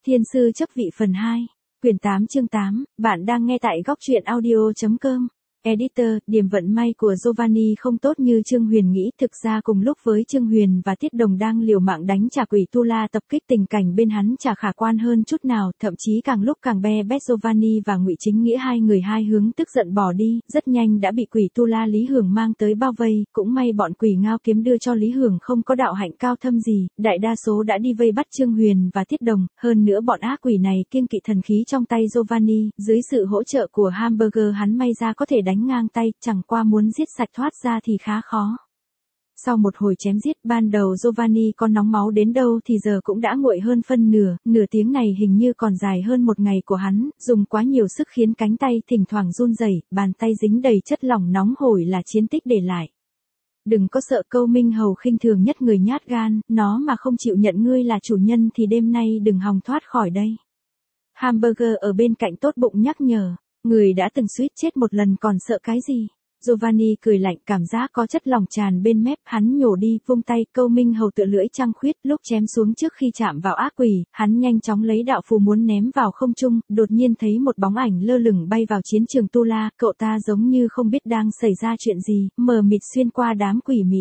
Thiên sư chấp vị phần 2, quyển 8 chương 8, bạn đang nghe tại góc truyện audio.com. Editor, điểm vận may của Giovanni không tốt như Trương Huyền nghĩ. Thực ra cùng lúc với Trương Huyền và Tiết Đồng đang liều mạng đánh trả quỷ tu la tập kích, tình cảnh bên hắn chả khả quan hơn chút nào, thậm chí càng lúc càng be bét. Giovanni và Ngụy Chính Nghĩa hai người hai hướng tức giận bỏ đi, rất nhanh đã bị quỷ tu la Lý Hưởng mang tới bao vây. Cũng may bọn quỷ ngao kiếm đưa cho Lý Hưởng không có đạo hạnh cao thâm gì, đại đa số đã đi vây bắt Trương Huyền và Tiết Đồng. Hơn nữa bọn ác quỷ này kiêng kỵ thần khí trong tay Giovanni, dưới sự hỗ trợ của Hamburger hắn may ra có thể đánh ngang tay, chẳng qua muốn giết sạch thoát ra thì khá khó. Sau một hồi chém giết, ban đầu Giovanni có nóng máu đến đâu thì giờ cũng đã nguội hơn phân nửa, nửa tiếng này hình như còn dài hơn một ngày của hắn, dùng quá nhiều sức khiến cánh tay thỉnh thoảng run rẩy, bàn tay dính đầy chất lỏng nóng hổi là chiến tích để lại. Đừng có sợ, Câu Minh Hầu khinh thường nhất người nhát gan, nó mà không chịu nhận ngươi là chủ nhân thì đêm nay đừng hòng thoát khỏi đây. Hamburger ở bên cạnh tốt bụng nhắc nhở. Người đã từng suýt chết một lần còn sợ cái gì? Giovanni cười lạnh, cảm giác có chất lỏng tràn bên mép, hắn nhổ đi, vung tay. Câu Minh Hầu tựa lưỡi trăng khuyết, lúc chém xuống trước khi chạm vào ác quỷ, hắn nhanh chóng lấy đạo phù muốn ném vào không trung, đột nhiên thấy một bóng ảnh lơ lửng bay vào chiến trường tu la, cậu ta giống như không biết đang xảy ra chuyện gì, mờ mịt xuyên qua đám quỷ mị.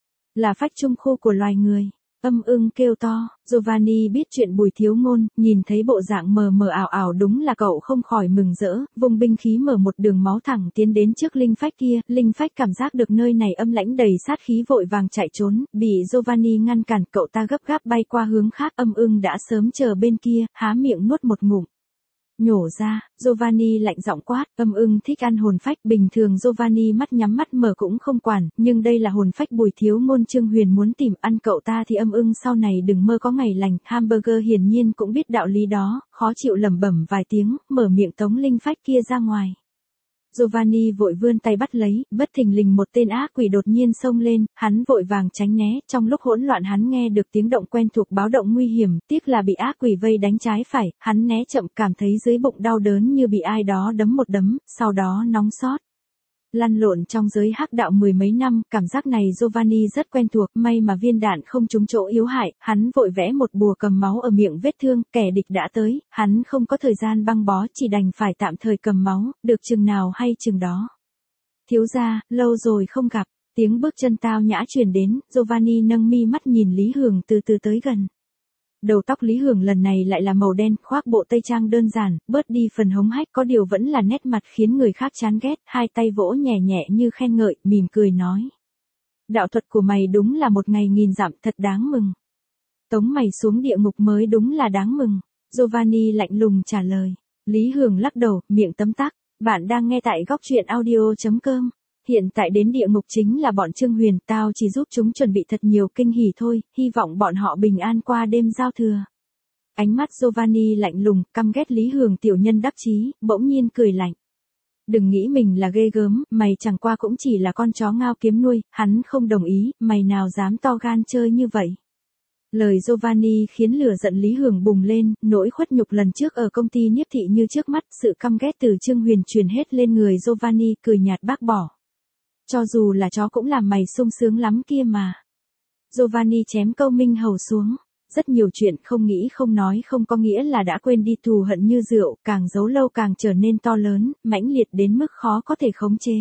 Là phách trung khu của loài người. Âm ưng kêu to. Giovanni biết chuyện Bùi Thiếu Ngôn, nhìn thấy bộ dạng mờ mờ ảo ảo đúng là cậu không khỏi mừng rỡ, vùng binh khí mở một đường máu thẳng tiến đến trước linh phách kia. Linh phách cảm giác được nơi này âm lãnh đầy sát khí vội vàng chạy trốn, bị Giovanni ngăn cản, cậu ta gấp gáp bay qua hướng khác. Âm ưng đã sớm chờ bên kia, há miệng nuốt một ngụm. Nhổ ra. Giovanni lạnh giọng quát. Âm ưng thích ăn hồn phách, bình thường Giovanni mắt nhắm mắt mở cũng không quản, nhưng đây là hồn phách Bùi Thiếu Ngôn Trương Huyền muốn tìm ăn cậu ta thì âm ưng sau này đừng mơ có ngày lành. Hamburger hiển nhiên cũng biết đạo lý đó, khó chịu lẩm bẩm vài tiếng, mở miệng tống linh phách kia ra ngoài. Giovanni vội vươn tay bắt lấy, bất thình lình một tên ác quỷ đột nhiên xông lên, hắn vội vàng tránh né, trong lúc hỗn loạn hắn nghe được tiếng động quen thuộc báo động nguy hiểm, tiếc là bị ác quỷ vây đánh trái phải, hắn né chậm, cảm thấy dưới bụng đau đớn như bị ai đó đấm một đấm, sau đó nóng sót. Lăn lộn trong giới hắc đạo mười mấy năm, cảm giác này Giovanni rất quen thuộc, may mà viên đạn không trúng chỗ yếu hại, hắn vội vẽ một bùa cầm máu ở miệng vết thương, kẻ địch đã tới, hắn không có thời gian băng bó, chỉ đành phải tạm thời cầm máu, được chừng nào hay chừng đó. Thiếu gia, lâu rồi không gặp, tiếng bước chân tao nhã truyền đến, Giovanni nâng mi mắt nhìn Lý Hưởng từ từ tới gần. Đầu tóc Lý Hưởng lần này lại là màu đen, khoác bộ tây trang đơn giản, bớt đi phần hống hách, có điều vẫn là nét mặt khiến người khác chán ghét, hai tay vỗ nhẹ nhẹ như khen ngợi, mỉm cười nói. Đạo thuật của mày đúng là một ngày nghìn dặm, thật đáng mừng. Tống mày xuống địa ngục mới đúng là đáng mừng. Giovanni lạnh lùng trả lời. Lý Hưởng lắc đầu, miệng tấm tắc. Bạn đang nghe tại góc truyện audio.com. Hiện tại đến địa ngục chính là bọn Trương Huyền, tao chỉ giúp chúng chuẩn bị thật nhiều kinh hỉ thôi, hy vọng bọn họ bình an qua đêm giao thừa. Ánh mắt Giovanni lạnh lùng, căm ghét Lý Hưởng tiểu nhân đắc chí, bỗng nhiên cười lạnh. Đừng nghĩ mình là ghê gớm, mày chẳng qua cũng chỉ là con chó ngao kiếm nuôi, hắn không đồng ý, mày nào dám to gan chơi như vậy. Lời Giovanni khiến lửa giận Lý Hưởng bùng lên, nỗi khuất nhục lần trước ở công ty Niếp Thị như trước mắt, sự căm ghét từ Trương Huyền truyền hết lên người Giovanni, cười nhạt bác bỏ. Cho dù là chó cũng làm mày sung sướng lắm kia mà. Giovanni chém Câu Minh Hầu xuống. Rất nhiều chuyện không nghĩ không nói không có nghĩa là đã quên đi, thù hận như rượu, càng giấu lâu càng trở nên to lớn, mãnh liệt đến mức khó có thể khống chế.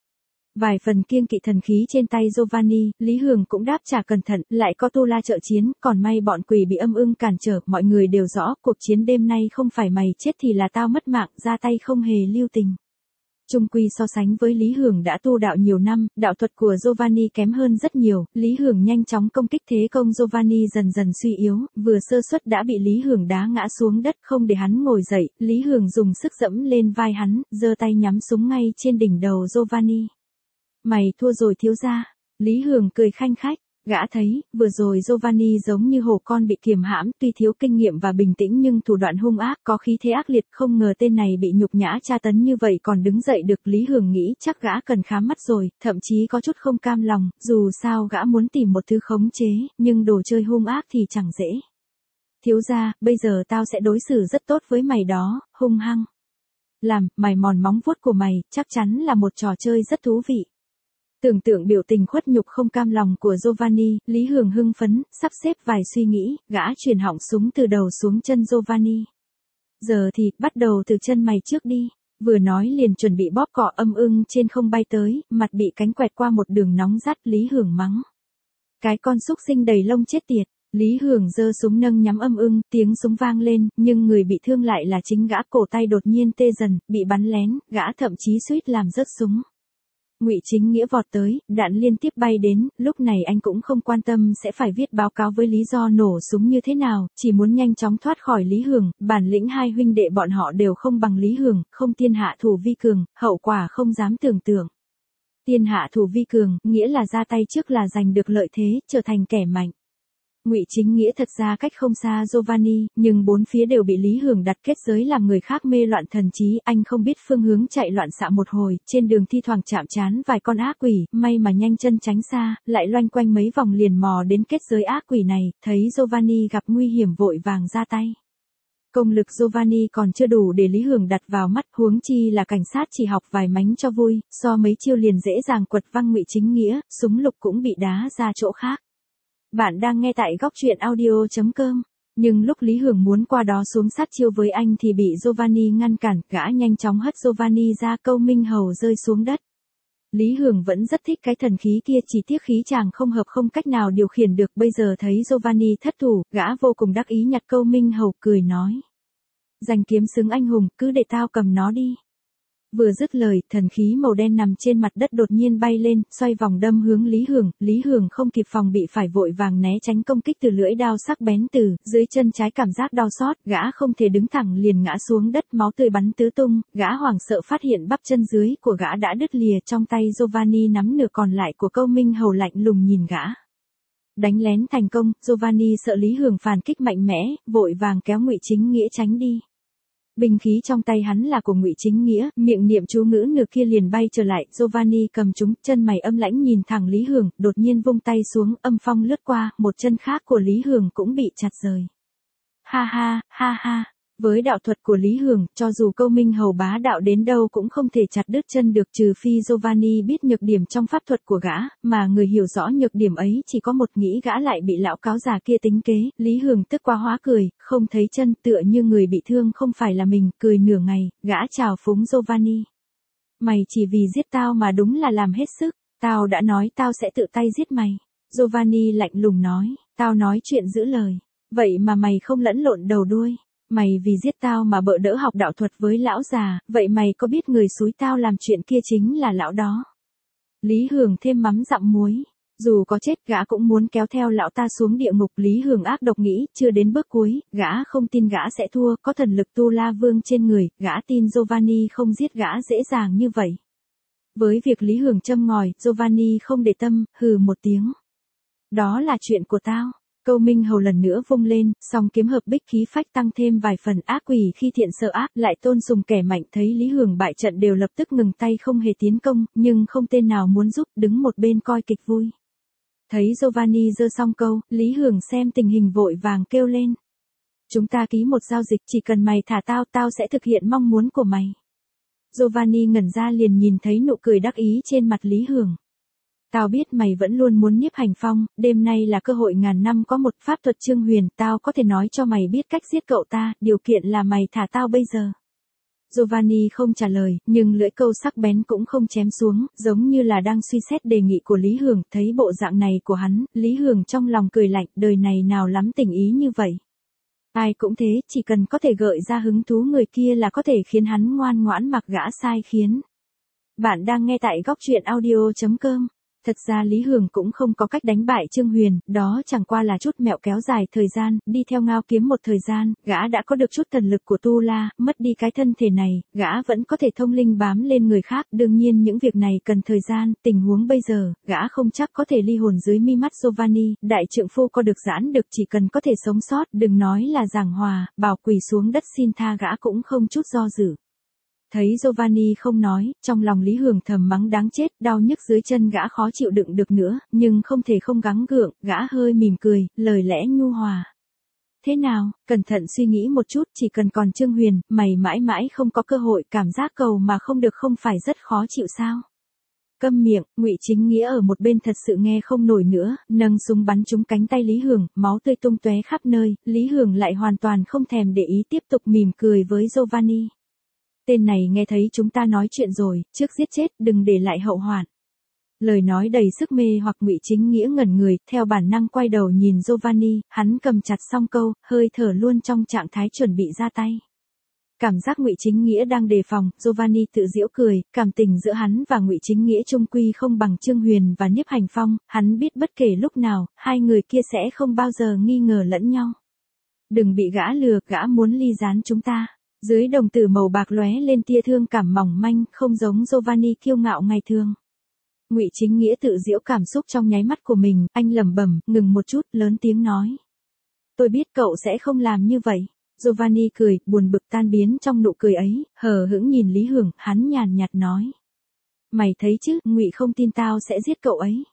Vài phần kiêng kỵ thần khí trên tay Giovanni, Lý Hưởng cũng đáp trả cẩn thận, lại có tu la trợ chiến, còn may bọn quỷ bị âm ưng cản trở, mọi người đều rõ, cuộc chiến đêm nay không phải mày chết thì là tao mất mạng, ra tay không hề lưu tình. Chung quy so sánh với Lý Hưởng đã tu đạo nhiều năm, đạo thuật của Giovanni kém hơn rất nhiều, Lý Hưởng nhanh chóng công kích thế công Giovanni dần dần suy yếu, vừa sơ suất đã bị Lý Hưởng đá ngã xuống đất, không để hắn ngồi dậy, Lý Hưởng dùng sức dẫm lên vai hắn, giơ tay nhắm súng ngay trên đỉnh đầu Giovanni. Mày thua rồi thiếu gia. Lý Hưởng cười khanh khách. Gã thấy, vừa rồi Giovanni giống như hổ con bị kiềm hãm, tuy thiếu kinh nghiệm và bình tĩnh nhưng thủ đoạn hung ác, có khí thế ác liệt, không ngờ tên này bị nhục nhã tra tấn như vậy còn đứng dậy được. Lý Hưởng nghĩ chắc gã cần khám mắt rồi, thậm chí có chút không cam lòng, dù sao gã muốn tìm một thứ khống chế, nhưng đồ chơi hung ác thì chẳng dễ. Thiếu gia, bây giờ tao sẽ đối xử rất tốt với mày đó, hung hăng. Làm, mày mòn móng vuốt của mày, chắc chắn là một trò chơi rất thú vị. Tưởng tượng biểu tình khuất nhục không cam lòng của Giovanni, Lý Hường hưng phấn, sắp xếp vài suy nghĩ, gã chuyển họng súng từ đầu xuống chân Giovanni. Giờ thì, bắt đầu từ chân mày trước đi. Vừa nói liền chuẩn bị bóp cỏ âm ưng trên không bay tới, mặt bị cánh quẹt qua một đường nóng rát, Lý Hường mắng. Cái con xúc sinh đầy lông chết tiệt. Lý Hường giơ súng nâng nhắm âm ưng, tiếng súng vang lên, nhưng người bị thương lại là chính gã, cổ tay đột nhiên tê dần, bị bắn lén, gã thậm chí suýt làm rớt súng. Ngụy Chính Nghĩa vọt tới, đạn liên tiếp bay đến, lúc này anh cũng không quan tâm sẽ phải viết báo cáo với lý do nổ súng như thế nào, chỉ muốn nhanh chóng thoát khỏi Lý Hường, bản lĩnh hai huynh đệ bọn họ đều không bằng Lý Hường, không tiên hạ thủ vi cường, hậu quả không dám tưởng tượng. Tiên hạ thủ vi cường, nghĩa là ra tay trước là giành được lợi thế, trở thành kẻ mạnh. Ngụy Chính Nghĩa thật ra cách không xa Giovanni, nhưng bốn phía đều bị Lý Hường đặt kết giới làm người khác mê loạn thần trí, anh không biết phương hướng chạy loạn xạ một hồi, trên đường thi thoảng chạm trán vài con ác quỷ, may mà nhanh chân tránh xa, lại loanh quanh mấy vòng liền mò đến kết giới ác quỷ này, thấy Giovanni gặp nguy hiểm vội vàng ra tay. Công lực Giovanni còn chưa đủ để Lý Hường đặt vào mắt, huống chi là cảnh sát chỉ học vài mánh cho vui, so mấy chiêu liền dễ dàng quật văng Ngụy Chính Nghĩa, súng lục cũng bị đá ra chỗ khác. Bạn đang nghe tại góc truyện audio.com. Nhưng lúc Lý Hường muốn qua đó xuống sát chiêu với anh thì bị Giovanni ngăn cản, gã nhanh chóng hất Giovanni ra, Câu Minh Hầu rơi xuống đất. Lý Hường vẫn rất thích cái thần khí kia, chỉ tiếc khí chàng không hợp, không cách nào điều khiển được, bây giờ thấy Giovanni thất thủ, gã vô cùng đắc ý nhặt Câu Minh Hầu, cười nói. Giành kiếm xứng anh hùng, cứ để tao cầm nó đi. Vừa dứt lời, thần khí màu đen nằm trên mặt đất đột nhiên bay lên, xoay vòng đâm hướng Lý Hường không kịp phòng bị phải vội vàng né tránh công kích từ lưỡi đao sắc bén từ dưới chân trái, cảm giác đau xót, gã không thể đứng thẳng liền ngã xuống đất, máu tươi bắn tứ tung, gã hoảng sợ phát hiện bắp chân dưới của gã đã đứt lìa, trong tay Giovanni nắm nửa còn lại của Câu Minh Hầu lạnh lùng nhìn gã. Đánh lén thành công, Giovanni sợ Lý Hường phản kích mạnh mẽ, vội vàng kéo Ngụy Chính Nghĩa tránh đi. Binh khí trong tay hắn là của Ngụy Chính Nghĩa, miệng niệm chú ngữ nửa kia liền bay trở lại, Giovanni cầm chúng, chân mày âm lãnh nhìn thẳng Lý Hường, đột nhiên vung tay xuống, âm phong lướt qua, một chân khác của Lý Hường cũng bị chặt rời. Ha ha, ha ha. Với đạo thuật của Lý Hường, cho dù Câu Minh Hầu bá đạo đến đâu cũng không thể chặt đứt chân được, trừ phi Giovanni biết nhược điểm trong pháp thuật của gã, mà người hiểu rõ nhược điểm ấy chỉ có một, nghĩ gã lại bị lão cáo già kia tính kế. Lý Hường tức quá hóa cười, không thấy chân, tựa như người bị thương không phải là mình, cười nửa ngày, gã chào phúng Giovanni. Mày chỉ vì giết tao mà đúng là làm hết sức, tao đã nói tao sẽ tự tay giết mày. Giovanni lạnh lùng nói, tao nói chuyện giữ lời, vậy mà mày không lẫn lộn đầu đuôi. Mày vì giết tao mà bợ đỡ học đạo thuật với lão già, vậy mày có biết người xúi tao làm chuyện kia chính là lão đó. Lý Hường thêm mắm dặm muối, dù có chết gã cũng muốn kéo theo lão ta xuống địa ngục. Lý Hường ác độc nghĩ, chưa đến bước cuối, gã không tin gã sẽ thua, có thần lực Tu La Vương trên người, gã tin Giovanni không giết gã dễ dàng như vậy. Với việc Lý Hường châm ngòi, Giovanni không để tâm, hừ một tiếng. Đó là chuyện của tao. Câu Minh Hầu lần nữa vung lên, song kiếm hợp bích khí phách tăng thêm vài phần, ác quỷ khi thiện sợ ác, lại tôn sùng kẻ mạnh, thấy Lý Hường bại trận đều lập tức ngừng tay không hề tiến công, nhưng không tên nào muốn giúp, đứng một bên coi kịch vui. Thấy Giovanni giơ xong câu, Lý Hường xem tình hình vội vàng kêu lên. Chúng ta ký một giao dịch, chỉ cần mày thả tao, tao sẽ thực hiện mong muốn của mày. Giovanni ngẩn ra liền nhìn thấy nụ cười đắc ý trên mặt Lý Hường. Tao biết mày vẫn luôn muốn nhiếp hành phong, đêm nay là cơ hội ngàn năm có một, pháp thuật Trương Huyền, tao có thể nói cho mày biết cách giết cậu ta, điều kiện là mày thả tao bây giờ. Giovanni không trả lời, nhưng lưỡi câu sắc bén cũng không chém xuống, giống như là đang suy xét đề nghị của Lý Hường. Thấy bộ dạng này của hắn, Lý Hường trong lòng cười lạnh, đời này nào lắm tình ý như vậy. Ai cũng thế, chỉ cần có thể gợi ra hứng thú người kia là có thể khiến hắn ngoan ngoãn mặc gã sai khiến. Bạn đang nghe tại góc truyện audio.com. Thật ra Lý Hường cũng không có cách đánh bại Trương Huyền, đó chẳng qua là chút mẹo kéo dài thời gian, đi theo Ngao Kiếm một thời gian, gã đã có được chút thần lực của Tu La, mất đi cái thân thể này, gã vẫn có thể thông linh bám lên người khác, đương nhiên những việc này cần thời gian, tình huống bây giờ, gã không chắc có thể ly hồn dưới mi mắt Giovanni, đại trượng phu có được giãn được, chỉ cần có thể sống sót, đừng nói là giảng hòa, bảo quỳ xuống đất xin tha gã cũng không chút do dự. Thấy Giovanni không nói, trong lòng Lý Hường thầm mắng đáng chết, đau nhức dưới chân gã khó chịu đựng được nữa, nhưng không thể không gắng gượng, gã hơi mỉm cười, lời lẽ nhu hòa. Thế nào, cẩn thận suy nghĩ một chút, chỉ cần còn Trương Huyền, mày mãi mãi không có cơ hội, cảm giác cầu mà không được không phải rất khó chịu sao? Câm miệng, Ngụy Chính Nghĩa ở một bên thật sự nghe không nổi nữa, nâng súng bắn trúng cánh tay Lý Hưởng, máu tươi tung tóe khắp nơi, Lý Hưởng lại hoàn toàn không thèm để ý tiếp tục mỉm cười với Giovanni. Tên này nghe thấy chúng ta nói chuyện rồi, trước giết chết, đừng để lại hậu hoạn. Lời nói đầy sức mê hoặc Ngụy Chính Nghĩa ngẩn người, theo bản năng quay đầu nhìn Giovanni, hắn cầm chặt song câu, hơi thở luôn trong trạng thái chuẩn bị ra tay. Cảm giác Ngụy Chính Nghĩa đang đề phòng, Giovanni tự giễu cười, cảm tình giữa hắn và Ngụy Chính Nghĩa chung quy không bằng Trương Huyền và Nhiếp Hành Phong, hắn biết bất kể lúc nào, hai người kia sẽ không bao giờ nghi ngờ lẫn nhau. Đừng bị gã lừa, gã muốn ly gián chúng ta. Dưới đồng tử màu bạc lóe lên tia thương cảm mỏng manh, không giống Giovanni kiêu ngạo ngày thường. Ngụy Chính Nghĩa tự giễu cảm xúc trong nháy mắt của mình, anh lẩm bẩm, ngừng một chút, lớn tiếng nói. Tôi biết cậu sẽ không làm như vậy. Giovanni cười, buồn bực tan biến trong nụ cười ấy, hờ hững nhìn Lý Hưởng, hắn nhàn nhạt nói. Mày thấy chứ, Ngụy không tin tao sẽ giết cậu ấy.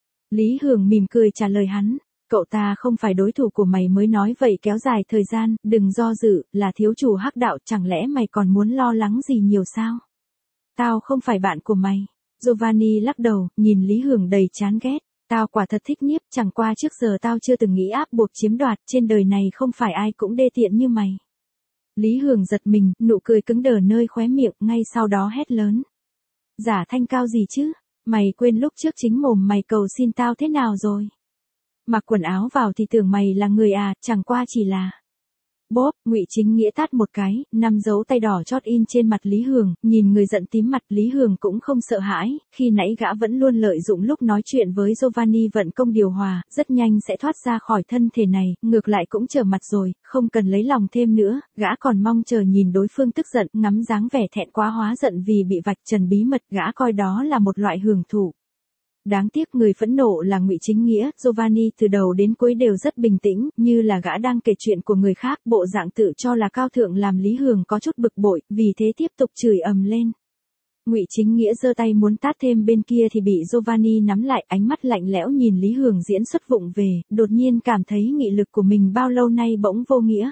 Lý Hưởng mỉm cười trả lời hắn. Cậu ta không phải đối thủ của mày mới nói vậy, kéo dài thời gian, đừng do dự, là thiếu chủ hắc đạo, chẳng lẽ mày còn muốn lo lắng gì nhiều sao? Tao không phải bạn của mày. Giovanni lắc đầu, nhìn Lý Hưởng đầy chán ghét. Tao quả thật thích Nhiếp, chẳng qua trước giờ tao chưa từng nghĩ áp buộc chiếm đoạt, trên đời này không phải ai cũng đê tiện như mày. Lý Hưởng giật mình, nụ cười cứng đờ nơi khóe miệng, ngay sau đó hét lớn. Giả thanh cao gì chứ? Mày quên lúc trước chính mồm mày cầu xin tao thế nào rồi? Mặc quần áo vào thì tưởng mày là người à, chẳng qua chỉ là. Bốp, Ngụy Chính Nghĩa tát một cái, 5 dấu tay đỏ chót in trên mặt Lý Hưởng, nhìn người giận tím mặt Lý Hưởng cũng không sợ hãi, khi nãy gã vẫn luôn lợi dụng lúc nói chuyện với Giovanni vận công điều hòa, rất nhanh sẽ thoát ra khỏi thân thể này, ngược lại cũng trở mặt rồi, không cần lấy lòng thêm nữa, gã còn mong chờ nhìn đối phương tức giận, ngắm dáng vẻ thẹn quá hóa giận vì bị vạch trần bí mật, gã coi đó là một loại hưởng thụ. Đáng tiếc người phẫn nộ là Ngụy Chính Nghĩa, Giovanni từ đầu đến cuối đều rất bình tĩnh, như là gã đang kể chuyện của người khác, bộ dạng tự cho là cao thượng làm Lý Hưởng có chút bực bội, vì thế tiếp tục chửi ầm lên. Ngụy Chính Nghĩa giơ tay muốn tát thêm bên kia thì bị Giovanni nắm lại, ánh mắt lạnh lẽo nhìn Lý Hưởng diễn xuất vụng về, đột nhiên cảm thấy nghị lực của mình bao lâu nay bỗng vô nghĩa.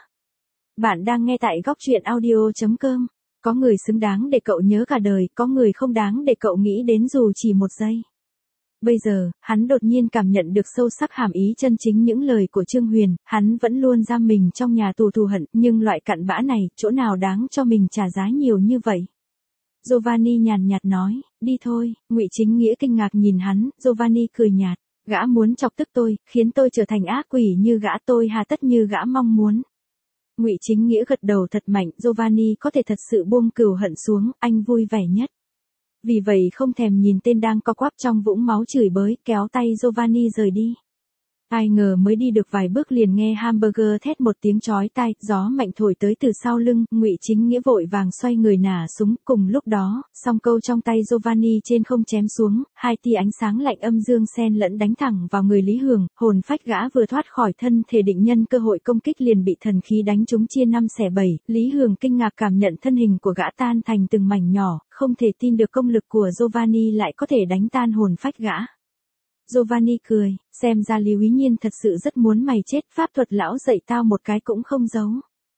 Bạn đang nghe tại góc truyện audio.com. Có người xứng đáng để cậu nhớ cả đời, có người không đáng để cậu nghĩ đến dù chỉ một giây. Bây giờ, hắn đột nhiên cảm nhận được sâu sắc hàm ý chân chính những lời của Trương Huyền, hắn vẫn luôn giam mình trong nhà tù thù hận, nhưng loại cặn bã này, chỗ nào đáng cho mình trả giá nhiều như vậy. Giovanni nhàn nhạt nói, đi thôi, Ngụy Chính Nghĩa kinh ngạc nhìn hắn, Giovanni cười nhạt, gã muốn chọc tức tôi, khiến tôi trở thành ác quỷ như gã, tôi hà tất như gã mong muốn. Ngụy Chính Nghĩa gật đầu thật mạnh, Giovanni có thể thật sự buông cừu hận xuống, anh vui vẻ nhất. Vì vậy không thèm nhìn tên đang co quắp trong vũng máu chửi bới, kéo tay Giovanni rời đi. Ai ngờ mới đi được vài bước liền nghe hamburger thét một tiếng chói tai, gió mạnh thổi tới từ sau lưng, Ngụy Chính Nghĩa vội vàng xoay người nả súng, cùng lúc đó, song câu trong tay Giovanni trên không chém xuống, hai tia ánh sáng lạnh âm dương xen lẫn đánh thẳng vào người Lý Hưởng, hồn phách gã vừa thoát khỏi thân thể định nhân cơ hội công kích liền bị thần khí đánh trúng chia 5/7, Lý Hưởng kinh ngạc cảm nhận thân hình của gã tan thành từng mảnh nhỏ, không thể tin được công lực của Giovanni lại có thể đánh tan hồn phách gã. Giovanni cười, xem ra Lý Úy Nhiên thật sự rất muốn mày chết, pháp thuật lão dạy tao một cái cũng không giấu.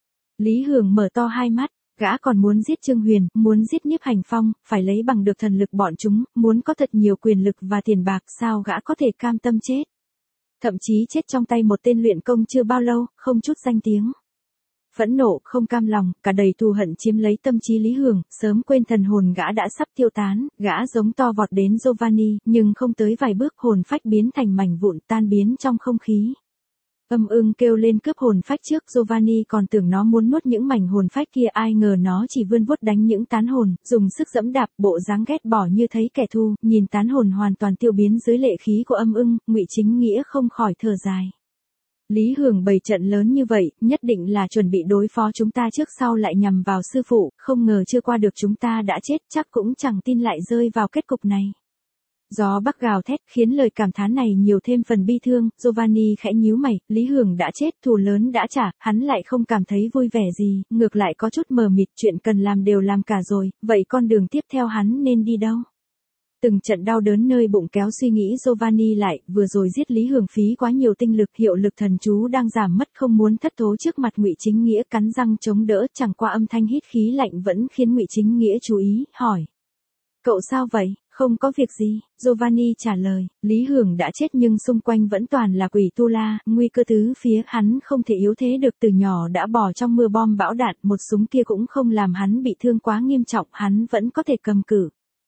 Lý Hưởng mở to hai mắt, gã còn muốn giết Trương Huyền, muốn giết Nhiếp Hành Phong, phải lấy bằng được thần lực bọn chúng, muốn có thật nhiều quyền lực và tiền bạc, sao gã có thể cam tâm chết. Thậm chí chết trong tay một tên luyện công chưa bao lâu, không chút danh tiếng. Phẫn nộ, không cam lòng, cả đầy thù hận chiếm lấy tâm trí Lý Hưởng, sớm quên thần hồn gã đã sắp tiêu tán, gã giống to vọt đến Giovanni, nhưng không tới vài bước hồn phách biến thành mảnh vụn tan biến trong không khí. Âm ưng kêu lên cướp hồn phách trước, Giovanni còn tưởng nó muốn nuốt những mảnh hồn phách kia, ai ngờ nó chỉ vươn vuốt đánh những tán hồn, dùng sức giẫm đạp, bộ dáng ghét bỏ như thấy kẻ thù, nhìn tán hồn hoàn toàn tiêu biến dưới lệ khí của âm ưng, Ngụy Chính Nghĩa không khỏi thở dài. Lý Hưởng bày trận lớn như vậy, nhất định là chuẩn bị đối phó chúng ta trước sau lại nhằm vào sư phụ, không ngờ chưa qua được chúng ta đã chết, chắc cũng chẳng tin lại rơi vào kết cục này. Gió bắc gào thét khiến lời cảm thán này nhiều thêm phần bi thương, Giovanni khẽ nhíu mày, Lý Hưởng đã chết, thù lớn đã trả, hắn lại không cảm thấy vui vẻ gì, ngược lại có chút mờ mịt, chuyện cần làm đều làm cả rồi, vậy con đường tiếp theo hắn nên đi đâu? Từng trận đau đớn nơi bụng kéo suy nghĩ Giovanni lại, vừa rồi giết Lý Hưởng phí quá nhiều tinh lực, hiệu lực thần chú đang giảm mất, không muốn thất thố trước mặt Ngụy Chính Nghĩa, cắn răng chống đỡ, chẳng qua âm thanh hít khí lạnh vẫn khiến Ngụy Chính Nghĩa chú ý, hỏi. Cậu sao vậy, Không có việc gì, Giovanni trả lời, Lý Hưởng đã chết nhưng xung quanh vẫn toàn là quỷ tu la, nguy cơ tứ phía, hắn không thể yếu thế được, từ nhỏ đã bò trong mưa bom bão đạn, một súng kia cũng không làm hắn bị thương quá nghiêm trọng, hắn vẫn có thể cầm cự.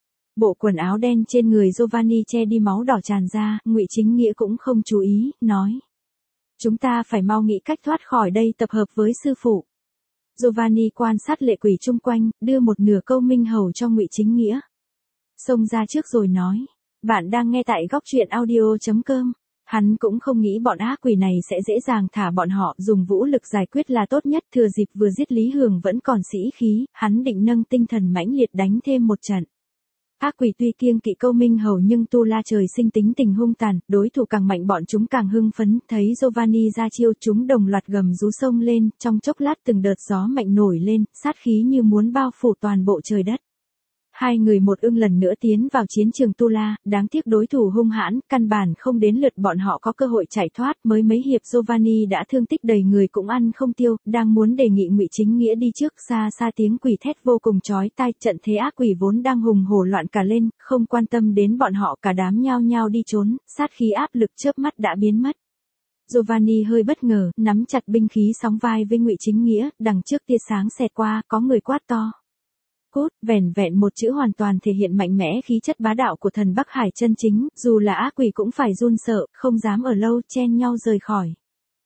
Bộ quần áo đen trên người Giovanni che đi máu đỏ tràn ra, Ngụy Chính Nghĩa cũng không chú ý, nói. Chúng ta phải mau nghĩ cách thoát khỏi đây, tập hợp với sư phụ. Giovanni quan sát lệ quỷ chung quanh, đưa một nửa câu minh hầu cho Ngụy Chính Nghĩa. Xông ra trước rồi nói, bạn đang nghe tại góc truyện audio.com. Hắn cũng không nghĩ bọn ác quỷ này sẽ dễ dàng thả bọn họ, dùng vũ lực giải quyết là tốt nhất, thừa dịp vừa giết Lý Hưởng vẫn còn sĩ khí, hắn định nâng tinh thần mãnh liệt đánh thêm một trận. Ác quỷ tuy kiêng kỵ câu minh hầu nhưng tu la trời sinh tính tình hung tàn, đối thủ càng mạnh bọn chúng càng hưng phấn, thấy Giovanni ra chiêu chúng đồng loạt gầm rú sông lên, trong chốc lát từng đợt gió mạnh nổi lên, sát khí như muốn bao phủ toàn bộ trời đất. Hai người một ưng lần nữa tiến vào chiến trường tu la, đáng tiếc đối thủ hung hãn, căn bản không đến lượt bọn họ có cơ hội chạy thoát, mới mấy hiệp Giovanni đã thương tích đầy người cũng ăn không tiêu, đang muốn đề nghị Ngụy Chính Nghĩa đi trước, xa xa tiếng quỷ thét vô cùng chói tai, trận thế ác quỷ vốn đang hùng hổ loạn cả lên, không quan tâm đến bọn họ, cả đám nhao nhao đi trốn, sát khí áp lực chớp mắt đã biến mất. Giovanni hơi bất ngờ, nắm chặt binh khí sóng vai với Ngụy Chính Nghĩa, đằng trước tia sáng xẹt qua, có người quát to. Cốt, vẻn vẹn một chữ hoàn toàn thể hiện mạnh mẽ khí chất bá đạo của thần Bắc Hải chân chính, dù là ác quỷ cũng phải run sợ, không dám ở lâu, chen nhau rời khỏi.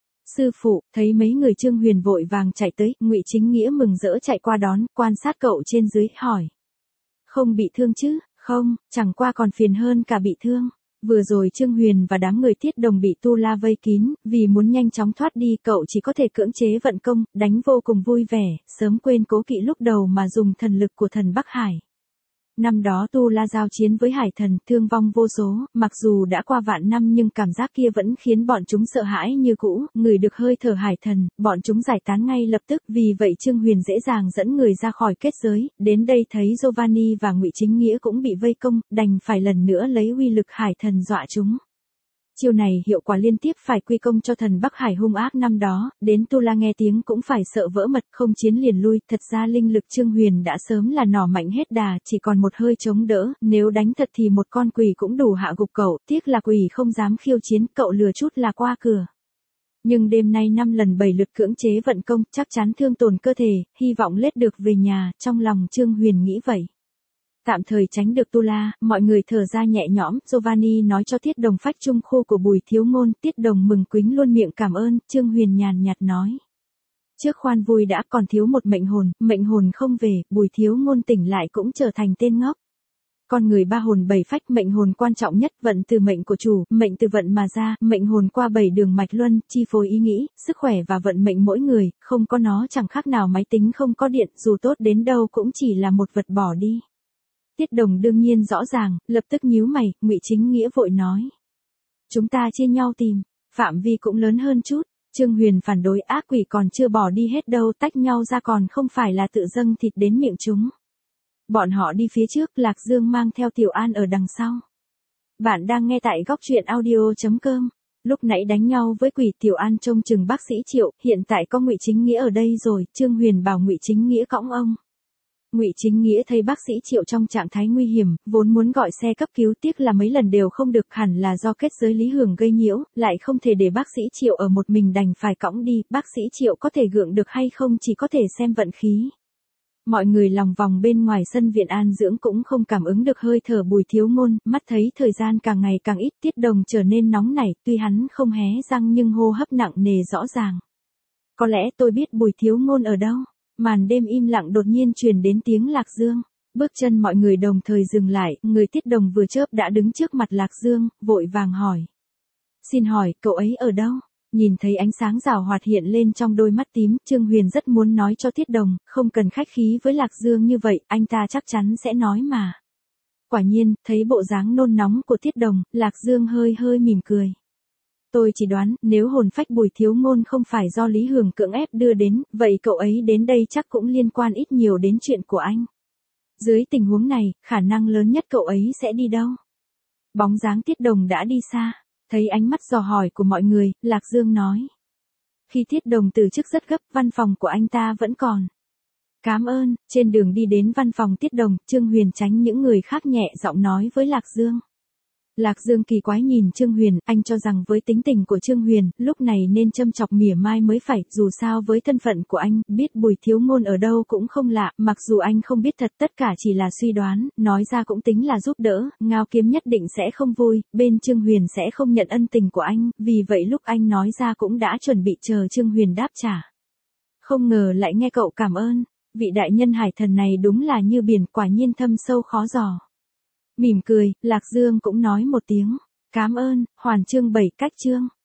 Sư phụ, thấy mấy người Trương Huyền vội vàng chạy tới, Ngụy Chính Nghĩa mừng rỡ chạy qua đón, quan sát cậu trên dưới, hỏi. Không bị thương chứ? Không, chẳng qua còn phiền hơn cả bị thương. Vừa rồi Trương Huyền và đám người Tiết Đồng bị tu la vây kín, vì muốn nhanh chóng thoát đi cậu chỉ có thể cưỡng chế vận công, đánh vô cùng vui vẻ, sớm quên cố kỵ lúc đầu mà dùng thần lực của thần Bắc Hải. Năm đó tu la giao chiến với hải thần, thương vong vô số, mặc dù đã qua vạn năm nhưng cảm giác kia vẫn khiến bọn chúng sợ hãi như cũ, ngửi được hơi thở hải thần, bọn chúng giải tán ngay lập tức, vì vậy Trương Huyền dễ dàng dẫn người ra khỏi kết giới, đến đây thấy Giovanni và Ngụy Chính Nghĩa cũng bị vây công, đành phải lần nữa lấy uy lực hải thần dọa chúng. Chiêu này hiệu quả liên tiếp phải quy công cho thần Bắc Hải hung ác năm đó, đến tu la nghe tiếng cũng phải sợ vỡ mật, không chiến liền lui, thật ra linh lực Trương Huyền đã sớm là nỏ mạnh hết đà, chỉ còn một hơi chống đỡ, nếu đánh thật thì một con quỷ cũng đủ hạ gục cậu, tiếc là quỷ không dám khiêu chiến, cậu lừa chút là qua cửa. Nhưng đêm nay 5 lần 7 lượt cưỡng chế vận công, chắc chắn thương tổn cơ thể, hy vọng lết được về nhà, trong lòng Trương Huyền nghĩ vậy. Tạm thời tránh được tu la, mọi người thở ra nhẹ nhõm, Giovanni nói cho Tiết Đồng phách trung khu của Bùi Thiếu Ngôn, Tiết Đồng mừng quính luôn miệng cảm ơn, Trương Huyền nhàn nhạt nói. Trước khoan vui đã, còn thiếu một mệnh hồn không về, Bùi Thiếu Ngôn tỉnh lại cũng trở thành tên ngốc. Con người 3 hồn 7 phách, mệnh hồn quan trọng nhất, vận từ mệnh của chủ, mệnh từ vận mà ra, mệnh hồn qua 7 đường mạch luân, chi phối ý nghĩ, sức khỏe và vận mệnh mỗi người, không có nó chẳng khác nào máy tính không có điện, dù tốt đến đâu cũng chỉ là một vật bỏ đi. Tiết Đồng đương nhiên rõ ràng, lập tức nhíu mày, Ngụy Chính Nghĩa vội nói. Chúng ta chia nhau tìm, phạm vi cũng lớn hơn chút, Trương Huyền phản đối, ác quỷ còn chưa bỏ đi hết đâu, tách nhau ra còn không phải là tự dâng thịt đến miệng chúng. Bọn họ đi phía trước, Lạc Dương mang theo Tiểu An ở đằng sau. Bạn đang nghe tại góc truyện audio.com. Lúc nãy đánh nhau với quỷ, Tiểu An trông chừng bác sĩ Triệu, hiện tại có Ngụy Chính Nghĩa ở đây rồi, Trương Huyền bảo Ngụy Chính Nghĩa cõng ông. Ngụy Chính Nghĩa thấy bác sĩ Triệu trong trạng thái nguy hiểm, vốn muốn gọi xe cấp cứu, tiếc là mấy lần đều không được, hẳn là do kết giới Lý Hưởng gây nhiễu, lại không thể để bác sĩ Triệu ở một mình, đành phải cõng đi, bác sĩ Triệu có thể gượng được hay không chỉ có thể xem vận khí. Mọi người lòng vòng bên ngoài sân viện an dưỡng cũng không cảm ứng được hơi thở Bùi Thiếu Ngôn, mắt thấy thời gian càng ngày càng ít, Tiết Đồng trở nên nóng nảy, tuy hắn không hé răng nhưng hô hấp nặng nề rõ ràng. Có lẽ tôi biết Bùi Thiếu Ngôn ở đâu. Màn đêm im lặng đột nhiên truyền đến tiếng Lạc Dương. Bước chân mọi người đồng thời dừng lại, người Tiết Đồng vừa chớp đã đứng trước mặt Lạc Dương, vội vàng hỏi. Xin hỏi, cậu ấy ở đâu? Nhìn thấy ánh sáng rào hoạt hiện lên trong đôi mắt tím, Trương Huyền rất muốn nói cho Tiết Đồng, không cần khách khí với Lạc Dương như vậy, anh ta chắc chắn sẽ nói mà. Quả nhiên, thấy bộ dáng nôn nóng của Tiết Đồng, Lạc Dương hơi hơi mỉm cười. Tôi chỉ đoán, nếu hồn phách Bùi Thiếu Ngôn không phải do Lý Hưởng cưỡng ép đưa đến, vậy cậu ấy đến đây chắc cũng liên quan ít nhiều đến chuyện của anh. Dưới tình huống này, khả năng lớn nhất cậu ấy sẽ đi đâu? Bóng dáng Tiết Đồng đã đi xa, thấy ánh mắt dò hỏi của mọi người, Lạc Dương nói. Khi Tiết Đồng từ chức rất gấp, văn phòng của anh ta vẫn còn. Cảm ơn. Trên đường đi đến văn phòng Tiết Đồng, Trương Huyền tránh những người khác nhẹ giọng nói với Lạc Dương. Lạc Dương kỳ quái nhìn Trương Huyền, anh cho rằng với tính tình của Trương Huyền, lúc này nên châm chọc mỉa mai mới phải, dù sao với thân phận của anh, biết Bùi Thiếu Ngôn ở đâu cũng không lạ, mặc dù anh không biết thật tất cả chỉ là suy đoán, nói ra cũng tính là giúp đỡ, Ngao Kiếm nhất định sẽ không vui, bên Trương Huyền sẽ không nhận ân tình của anh, vì vậy lúc anh nói ra cũng đã chuẩn bị chờ Trương Huyền đáp trả. Không ngờ lại nghe cậu cảm ơn, vị đại nhân hải thần này đúng là như biển, quả nhiên thâm sâu khó dò. Mỉm cười, Lạc Dương cũng nói một tiếng, cảm ơn, hoàn chương 7 cách chương.